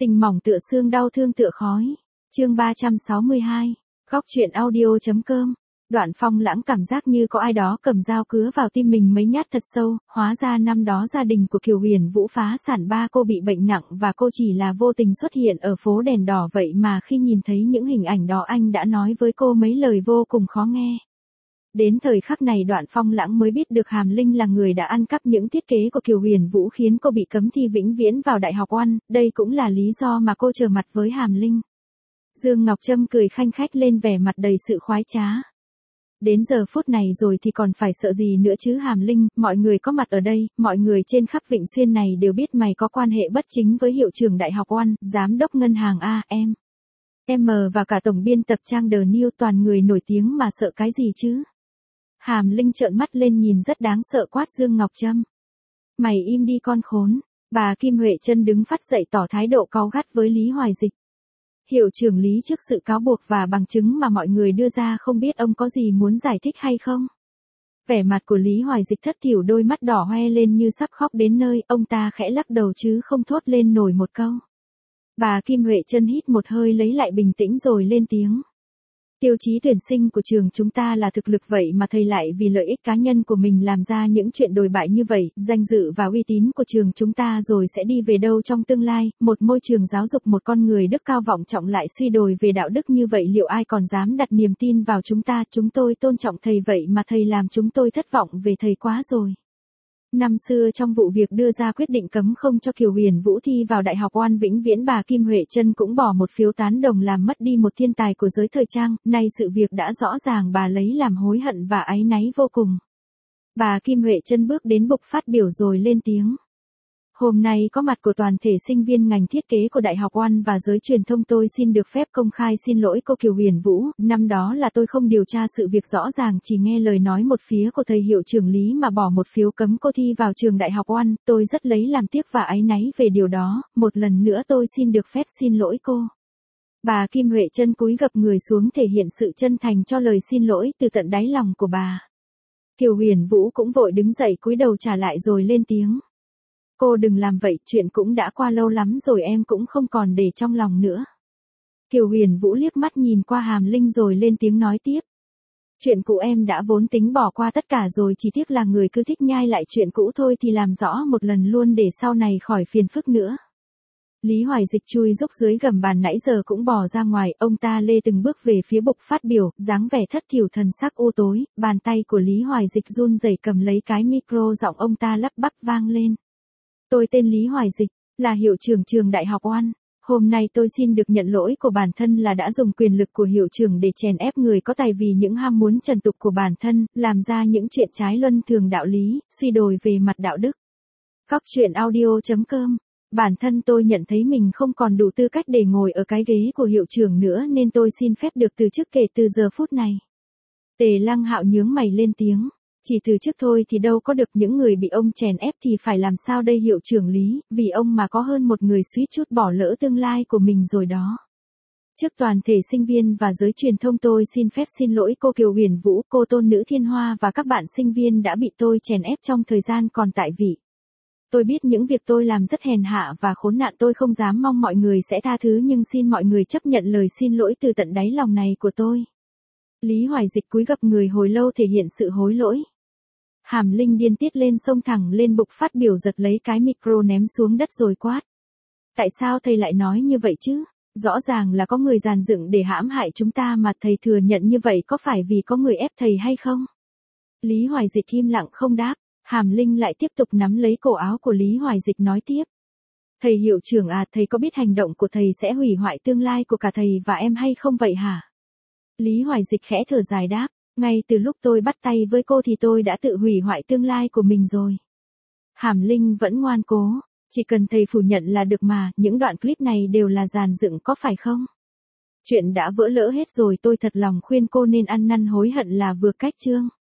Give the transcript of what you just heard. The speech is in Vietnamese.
Tình mỏng tựa xương, đau thương tựa khói. Chương 362. Góc truyện audio.com. Đoạn Phong Lãng cảm giác như có ai đó cầm dao cứa vào tim mình mấy nhát thật sâu, hóa ra năm đó gia đình của Kiều Huyền Vũ phá sản, ba cô bị bệnh nặng và cô chỉ là vô tình xuất hiện ở phố đèn đỏ, vậy mà khi nhìn thấy những hình ảnh đó anh đã nói với cô mấy lời vô cùng khó nghe. Đến thời khắc này Đoạn Phong Lãng mới biết được Hàm Linh là người đã ăn cắp những thiết kế của Kiều Huyền Vũ khiến cô bị cấm thi vĩnh viễn vào Đại học Oan, đây cũng là lý do mà cô trở mặt với Hàm Linh. Dương Ngọc Trâm cười khanh khách lên, vẻ mặt đầy sự khoái trá. Đến giờ phút này rồi thì còn phải sợ gì nữa chứ Hàm Linh, mọi người có mặt ở đây, mọi người trên khắp Vịnh Xuyên này đều biết mày có quan hệ bất chính với hiệu trưởng Đại học Oan, giám đốc ngân hàng A, em và cả tổng biên tập trang The New, toàn người nổi tiếng mà sợ cái gì chứ. Hàm Linh trợn mắt lên nhìn rất đáng sợ, quát Dương Ngọc Trâm. Mày im đi con khốn. Bà Kim Huệ Trân đứng phát dậy tỏ thái độ cáu gắt với Lý Hoài Dịch. Hiệu trưởng Lý, trước sự cáo buộc và bằng chứng mà mọi người đưa ra, không biết ông có gì muốn giải thích hay không? Vẻ mặt của Lý Hoài Dịch thất thểu, đôi mắt đỏ hoe lên như sắp khóc đến nơi, ông ta khẽ lắc đầu chứ không thốt lên nổi một câu. Bà Kim Huệ Trân hít một hơi lấy lại bình tĩnh rồi lên tiếng. Tiêu chí tuyển sinh của trường chúng ta là thực lực, vậy mà thầy lại vì lợi ích cá nhân của mình làm ra những chuyện đồi bại như vậy, danh dự và uy tín của trường chúng ta rồi sẽ đi về đâu trong tương lai, một môi trường giáo dục một con người đức cao vọng trọng lại suy đồi về đạo đức như vậy, liệu ai còn dám đặt niềm tin vào chúng ta? Chúng tôi tôn trọng thầy, vậy mà thầy làm chúng tôi thất vọng về thầy quá rồi. Năm xưa trong vụ việc đưa ra quyết định cấm không cho Kiều Huyền Vũ thi vào Đại học Oan vĩnh viễn, bà Kim Huệ Trân cũng bỏ một phiếu tán đồng làm mất đi một thiên tài của giới thời trang, nay sự việc đã rõ ràng, bà lấy làm hối hận và áy náy vô cùng. Bà Kim Huệ Trân bước đến bục phát biểu rồi lên tiếng. Hôm nay có mặt của toàn thể sinh viên ngành thiết kế của Đại học Oan và giới truyền thông, tôi xin được phép công khai xin lỗi cô Kiều Huyền Vũ, năm đó là tôi không điều tra sự việc rõ ràng, chỉ nghe lời nói một phía của thầy hiệu trưởng Lý mà bỏ một phiếu cấm cô thi vào trường Đại học Oan, tôi rất lấy làm tiếc và áy náy về điều đó, một lần nữa tôi xin được phép xin lỗi cô. Bà Kim Huệ Trân cúi gập người xuống thể hiện sự chân thành cho lời xin lỗi từ tận đáy lòng của bà. Kiều Huyền Vũ cũng vội đứng dậy cúi đầu trả lại rồi lên tiếng. Cô đừng làm vậy, chuyện cũng đã qua lâu lắm rồi, em cũng không còn để trong lòng nữa. Kiều Huyền Vũ liếc mắt nhìn qua Hàm Linh rồi lên tiếng nói tiếp. Chuyện cũ em đã vốn tính bỏ qua tất cả rồi, chỉ tiếc là người cứ thích nhai lại chuyện cũ thôi, thì làm rõ một lần luôn để sau này khỏi phiền phức nữa. Lý Hoài Dịch chui rúc dưới gầm bàn nãy giờ cũng bò ra ngoài, ông ta lê từng bước về phía bục phát biểu, dáng vẻ thất thểu, thần sắc u tối, bàn tay của Lý Hoài Dịch run rẩy cầm lấy cái micro, giọng ông ta lắp bắp vang lên. Tôi tên Lý Hoài Dịch, là hiệu trưởng trường Đại học Oan. Hôm nay tôi xin được nhận lỗi của bản thân là đã dùng quyền lực của hiệu trưởng để chèn ép người có tài vì những ham muốn trần tục của bản thân, làm ra những chuyện trái luân thường đạo lý, suy đồi về mặt đạo đức. Góc truyện audio.com. Bản thân tôi nhận thấy mình không còn đủ tư cách để ngồi ở cái ghế của hiệu trưởng nữa, nên tôi xin phép được từ chức kể từ giờ phút này. Tề Lăng Hạo nhướng mày lên tiếng. Chỉ từ chức thôi thì đâu có được, những người bị ông chèn ép thì phải làm sao đây hiệu trưởng Lý, vì ông mà có hơn một người suýt chút bỏ lỡ tương lai của mình rồi đó. Trước toàn thể sinh viên và giới truyền thông, tôi xin phép xin lỗi cô Kiều Huyền Vũ, cô Tôn Nữ Thiên Hoa và các bạn sinh viên đã bị tôi chèn ép trong thời gian còn tại vị. Tôi biết những việc tôi làm rất hèn hạ và khốn nạn, tôi không dám mong mọi người sẽ tha thứ, nhưng xin mọi người chấp nhận lời xin lỗi từ tận đáy lòng này của tôi. Lý Hoài Dịch cúi gập người hồi lâu thể hiện sự hối lỗi. Hàm Linh điên tiết lên, xông thẳng lên bục phát biểu, giật lấy cái micro ném xuống đất rồi quát. Tại sao thầy lại nói như vậy chứ? Rõ ràng là có người dàn dựng để hãm hại chúng ta mà thầy thừa nhận như vậy, có phải vì có người ép thầy hay không? Lý Hoài Dịch im lặng không đáp. Hàm Linh lại tiếp tục nắm lấy cổ áo của Lý Hoài Dịch nói tiếp. Thầy hiệu trưởng à, thầy có biết hành động của thầy sẽ hủy hoại tương lai của cả thầy và em hay không vậy hả? Lý Hoài Dịch khẽ thở dài đáp. Ngay từ lúc tôi bắt tay với cô thì tôi đã tự hủy hoại tương lai của mình rồi. Hàm Linh vẫn ngoan cố. Chỉ cần thầy phủ nhận là được mà, những đoạn clip này đều là dàn dựng có phải không? Chuyện đã vỡ lỡ hết rồi, tôi thật lòng khuyên cô nên ăn năn hối hận là vừa cách chương.